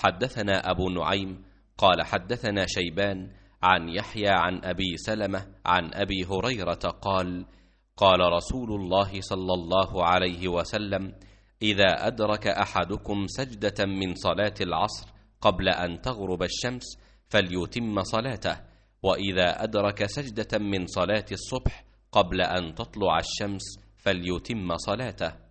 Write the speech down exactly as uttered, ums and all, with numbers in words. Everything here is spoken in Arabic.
حدثنا أبو نعيم قال حدثنا شيبان عن يحيى عن أبي سلمة عن أبي هريرة قال قال رسول الله صلى الله عليه وسلم إذا أدرك أحدكم سجدة من صلاة العصر قبل أن تغرب الشمس فليتم صلاته، وإذا أدرك سجدة من صلاة الصبح قبل أن تطلع الشمس فليتم صلاته.